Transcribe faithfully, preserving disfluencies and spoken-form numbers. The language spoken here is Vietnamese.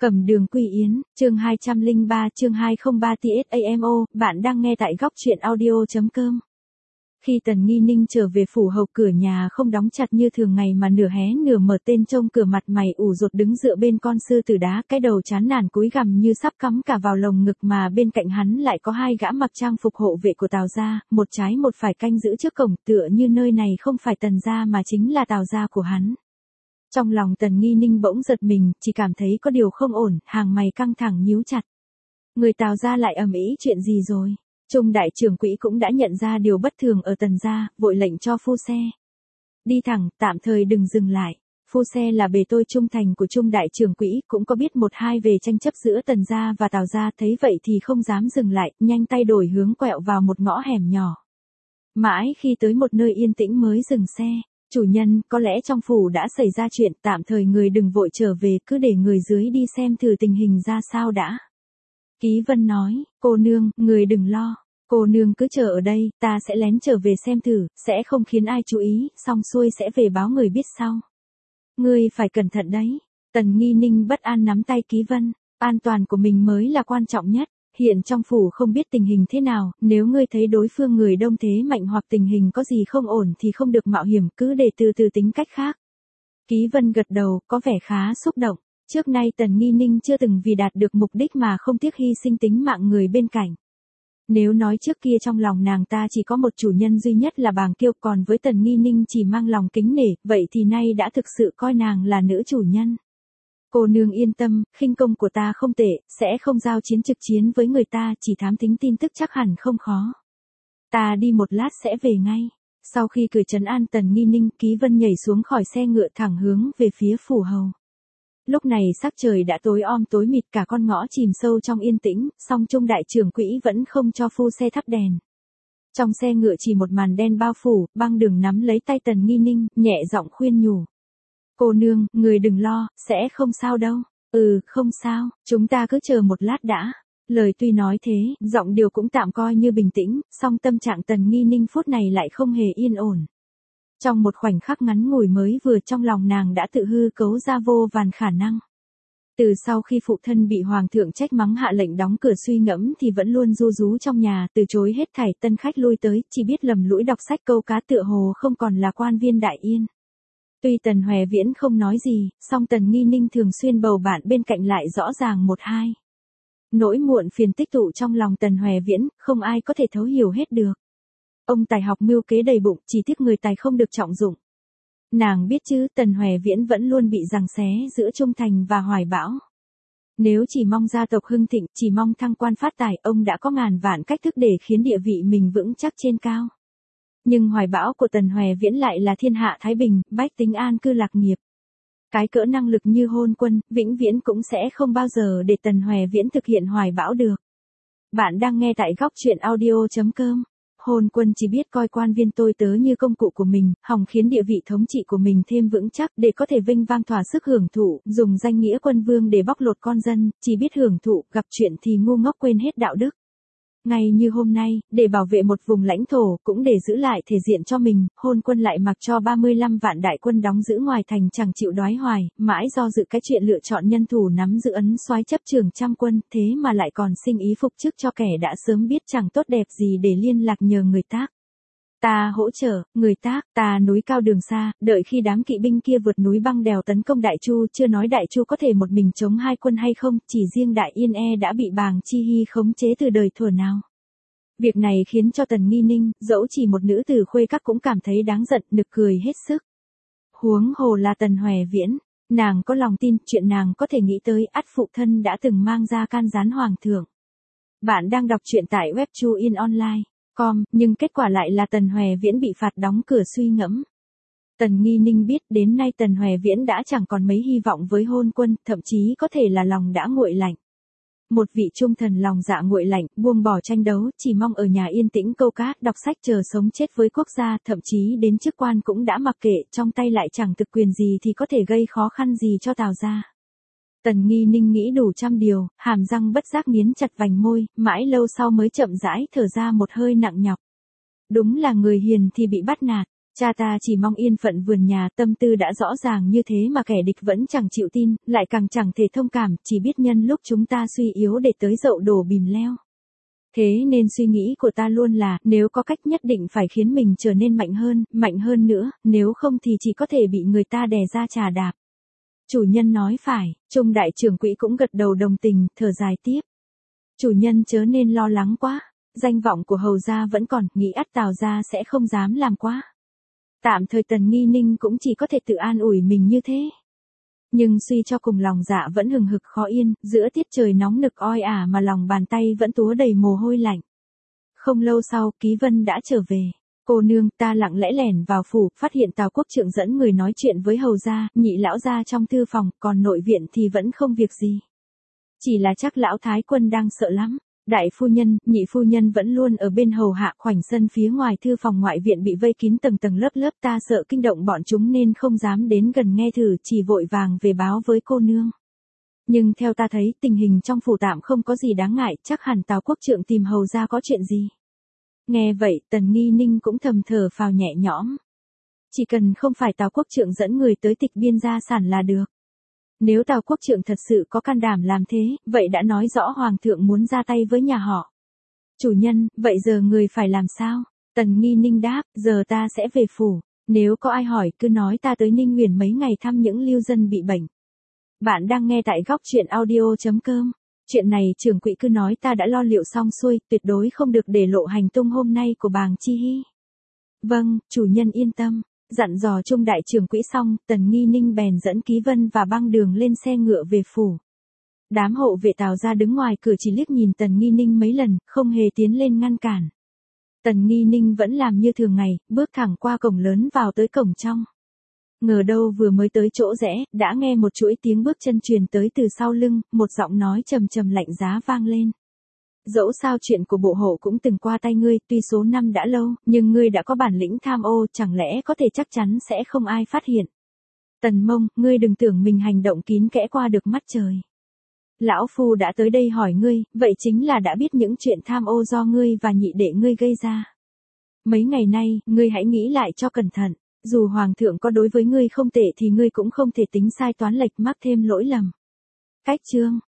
Cẩm Đường Quy Yến, chương hai trăm lẻ ba chương hai không ba T S A M O, bạn đang nghe tại góc truyện audio.com. Khi Tần Nghi Ninh trở về phủ hầu, cửa nhà không đóng chặt như thường ngày mà nửa hé nửa mở, tên trông cửa mặt mày ủ rột đứng dựa bên con sư tử đá, cái đầu chán nản cúi gằm như sắp cắm cả vào lồng ngực, mà bên cạnh hắn lại có hai gã mặc trang phục hộ vệ của Tào gia, một trái một phải canh giữ trước cổng, tựa như nơi này không phải Tần gia mà chính là Tào gia của hắn. Trong lòng Tần Nghi Ninh bỗng giật mình, chỉ cảm thấy có điều không ổn, hàng mày căng thẳng nhíu chặt. Người Tào gia lại ầm ĩ chuyện gì rồi? Trung đại trưởng quỹ cũng đã nhận ra điều bất thường ở Tần gia, vội lệnh cho phu xe đi thẳng, tạm thời đừng dừng lại. Phu xe là bề tôi trung thành của Trung đại trưởng quỹ, cũng có biết một hai về tranh chấp giữa Tần gia và Tào gia, thấy vậy thì không dám dừng lại, nhanh tay đổi hướng quẹo vào một ngõ hẻm nhỏ. Mãi khi tới một nơi yên tĩnh mới dừng xe. Chủ nhân, có lẽ trong phủ đã xảy ra chuyện, tạm thời người đừng vội trở về, cứ để người dưới đi xem thử tình hình ra sao đã. Ký Vân nói, cô nương, người đừng lo, cô nương cứ chờ ở đây, ta sẽ lén trở về xem thử, sẽ không khiến ai chú ý, xong xuôi sẽ về báo người biết sau. Ngươi phải cẩn thận đấy. Tần Nghi Ninh bất an nắm tay Ký Vân, an toàn của mình mới là quan trọng nhất. Hiện trong phủ không biết tình hình thế nào, nếu ngươi thấy đối phương người đông thế mạnh hoặc tình hình có gì không ổn thì không được mạo hiểm, cứ để từ từ tính cách khác. Ký Vân gật đầu, có vẻ khá xúc động. Trước nay Tần Nghi Ninh chưa từng vì đạt được mục đích mà không tiếc hy sinh tính mạng người bên cạnh. Nếu nói trước kia trong lòng nàng ta chỉ có một chủ nhân duy nhất là Bàng Kiêu, còn với Tần Nghi Ninh chỉ mang lòng kính nể, vậy thì nay đã thực sự coi nàng là nữ chủ nhân. Cô nương yên tâm, khinh công của ta không tệ, sẽ không giao chiến trực chiến với người ta, chỉ thám thính tin tức chắc hẳn không khó. Ta đi một lát sẽ về ngay. Sau khi cười trấn an Tần Nghi Ninh, Ký Vân nhảy xuống khỏi xe ngựa thẳng hướng về phía phủ hầu. Lúc này sắc trời đã tối om tối mịt, cả con ngõ chìm sâu trong yên tĩnh, song Trung đại trưởng quỹ vẫn không cho phu xe thắp đèn. Trong xe ngựa chỉ một màn đen bao phủ, Băng Đường nắm lấy tay Tần Nghi Ninh, nhẹ giọng khuyên nhủ. Cô nương, người đừng lo, sẽ không sao đâu. Ừ, không sao, chúng ta cứ chờ một lát đã. Lời tuy nói thế, giọng điều cũng tạm coi như bình tĩnh, song tâm trạng Tần Nghi Ninh phút này lại không hề yên ổn. Trong một khoảnh khắc ngắn ngủi mới vừa, trong lòng nàng đã tự hư cấu ra vô vàn khả năng. Từ sau khi phụ thân bị hoàng thượng trách mắng hạ lệnh đóng cửa suy ngẫm thì vẫn luôn ru rú trong nhà, từ chối hết thảy tân khách lui tới, chỉ biết lầm lũi đọc sách câu cá, tựa hồ không còn là quan viên đại yên. Tuy Tần Hòe Viễn không nói gì, song Tần Nghi Ninh thường xuyên bầu bạn bên cạnh lại rõ ràng một hai. Nỗi muộn phiền tích tụ trong lòng Tần Hòe Viễn, không ai có thể thấu hiểu hết được. Ông tài học mưu kế đầy bụng, chỉ tiếc người tài không được trọng dụng. Nàng biết chứ, Tần Hòe Viễn vẫn luôn bị giằng xé giữa trung thành và hoài bão. Nếu chỉ mong gia tộc hưng thịnh, chỉ mong thăng quan phát tài, ông đã có ngàn vạn cách thức để khiến địa vị mình vững chắc trên cao. Nhưng hoài bão của Tần Hòe Viễn lại là thiên hạ thái bình, bách tính an cư lạc nghiệp. Cái cỡ năng lực như Hôn Quân, vĩnh viễn cũng sẽ không bao giờ để Tần Hòe Viễn thực hiện hoài bão được. Bạn đang nghe tại góc truyện audio.com. Hôn Quân chỉ biết coi quan viên tôi tớ như công cụ của mình, hòng khiến địa vị thống trị của mình thêm vững chắc để có thể vinh vang thỏa sức hưởng thụ, dùng danh nghĩa quân vương để bóc lột con dân, chỉ biết hưởng thụ, gặp chuyện thì ngu ngốc quên hết đạo đức. Ngay như hôm nay, để bảo vệ một vùng lãnh thổ, cũng để giữ lại thể diện cho mình, Hôn Quân lại mặc cho ba mươi lăm vạn đại quân đóng giữ ngoài thành chẳng chịu đói hoài, mãi do dự cái chuyện lựa chọn nhân thủ nắm giữ ấn soái chấp trưởng trăm quân, thế mà lại còn sinh ý phục chức cho kẻ đã sớm biết chẳng tốt đẹp gì để liên lạc nhờ người tác. Ta hỗ trợ, người tác, ta núi cao đường xa, đợi khi đám kỵ binh kia vượt núi băng đèo tấn công Đại Chu, chưa nói Đại Chu có thể một mình chống hai quân hay không, chỉ riêng Đại Yên E đã bị Bàng Chi Hy khống chế từ đời thuở nào. Việc này khiến cho Tần Nghi Ninh, dẫu chỉ một nữ tử khuê các cũng cảm thấy đáng giận, nực cười hết sức. Huống hồ là Tần Hòe Viễn, nàng có lòng tin, chuyện nàng có thể nghĩ tới, ắt phụ thân đã từng mang ra can gián hoàng thượng. Bạn đang đọc truyện tại web Chu In Online. Com, nhưng kết quả lại là Tần Hòe Viễn bị phạt đóng cửa suy ngẫm. Tần Nghi Ninh biết đến nay Tần Hòe Viễn đã chẳng còn mấy hy vọng với Hôn Quân, thậm chí có thể là lòng đã nguội lạnh. Một vị trung thần lòng dạ nguội lạnh, buông bỏ tranh đấu, chỉ mong ở nhà yên tĩnh câu cá, đọc sách chờ sống chết với quốc gia, thậm chí đến chức quan cũng đã mặc kệ, trong tay lại chẳng thực quyền gì thì có thể gây khó khăn gì cho Tào gia. Tần Nghi Ninh nghĩ đủ trăm điều, hàm răng bất giác nghiến chặt vành môi, mãi lâu sau mới chậm rãi thở ra một hơi nặng nhọc. Đúng là người hiền thì bị bắt nạt, Cha ta chỉ mong yên phận vườn nhà, tâm tư đã rõ ràng như thế mà kẻ địch vẫn chẳng chịu tin, lại càng chẳng thể thông cảm, chỉ biết nhân lúc chúng ta suy yếu để tới dậu đổ bìm leo. Thế nên suy nghĩ của ta luôn là, nếu có cách nhất định phải khiến mình trở nên mạnh hơn, mạnh hơn nữa, nếu không thì chỉ có thể bị người ta đè ra chà đạp. Chủ nhân nói phải, Trung đại trưởng quỹ cũng gật đầu đồng tình, thở dài tiếp. Chủ nhân chớ nên lo lắng quá, danh vọng của hầu gia vẫn còn, nghĩ ắt Tào gia sẽ không dám làm quá. Tạm thời Tần Nghi Ninh cũng chỉ có thể tự an ủi mình như thế. Nhưng suy cho cùng lòng dạ vẫn hừng hực khó yên, giữa tiết trời nóng nực oi ả mà lòng bàn tay vẫn túa đầy mồ hôi lạnh. Không lâu sau, Ký Vân đã trở về. Cô nương, ta lặng lẽ lẻn vào phủ, phát hiện Tào Quốc Trượng dẫn người nói chuyện với hầu gia, nhị lão gia trong thư phòng, còn nội viện thì vẫn không việc gì. Chỉ là chắc lão thái quân đang sợ lắm. Đại phu nhân, nhị phu nhân vẫn luôn ở bên hầu hạ, khoảnh sân phía ngoài thư phòng ngoại viện bị vây kín tầng tầng lớp lớp, ta sợ kinh động bọn chúng nên không dám đến gần nghe thử, chỉ vội vàng về báo với cô nương. Nhưng theo ta thấy, tình hình trong phủ tạm không có gì đáng ngại, chắc hẳn Tào Quốc Trượng tìm hầu gia có chuyện gì. Nghe vậy, Tần Nghi Ninh cũng thầm thở phào nhẹ nhõm. Chỉ cần không phải Tào Quốc Trượng dẫn người tới tịch biên gia sản là được. Nếu Tào Quốc Trượng thật sự có can đảm làm thế, vậy đã nói rõ Hoàng thượng muốn ra tay với nhà họ. Chủ nhân, vậy giờ người phải làm sao? Tần Nghi Ninh đáp, giờ ta sẽ về phủ. Nếu có ai hỏi cứ nói ta tới Ninh Nguyền mấy ngày thăm những lưu dân bị bệnh. Bạn đang nghe tại góc truyện audio chấm com. Chuyện này trưởng quỹ cứ nói ta đã lo liệu xong xuôi, tuyệt đối không được để lộ hành tung hôm nay của bàng Chi Hy. Vâng, chủ nhân yên tâm. Dặn dò Trung đại trưởng quỹ xong, Tần Nghi Ninh bèn dẫn Ký Vân và Băng Đường lên xe ngựa về phủ. Đám hộ vệ Tào gia đứng ngoài cửa chỉ liếc nhìn Tần Nghi Ninh mấy lần, không hề tiến lên ngăn cản. Tần Nghi Ninh vẫn làm như thường ngày, bước thẳng qua cổng lớn vào tới cổng trong. Ngờ đâu vừa mới tới chỗ rẽ, đã nghe một chuỗi tiếng bước chân truyền tới từ sau lưng, một giọng nói trầm trầm lạnh giá vang lên. Dẫu sao chuyện của bộ hộ cũng từng qua tay ngươi, tuy số năm đã lâu, nhưng ngươi đã có bản lĩnh tham ô, chẳng lẽ có thể chắc chắn sẽ không ai phát hiện. Tần Mông, ngươi đừng tưởng mình hành động kín kẽ qua được mắt trời. Lão Phu đã tới đây hỏi ngươi, vậy chính là đã biết những chuyện tham ô do ngươi và nhị đệ ngươi gây ra. Mấy ngày nay, ngươi hãy nghĩ lại cho cẩn thận, dù Hoàng thượng có đối với ngươi không tệ thì ngươi cũng không thể tính sai toán lệch mắc thêm lỗi lầm. Cách chương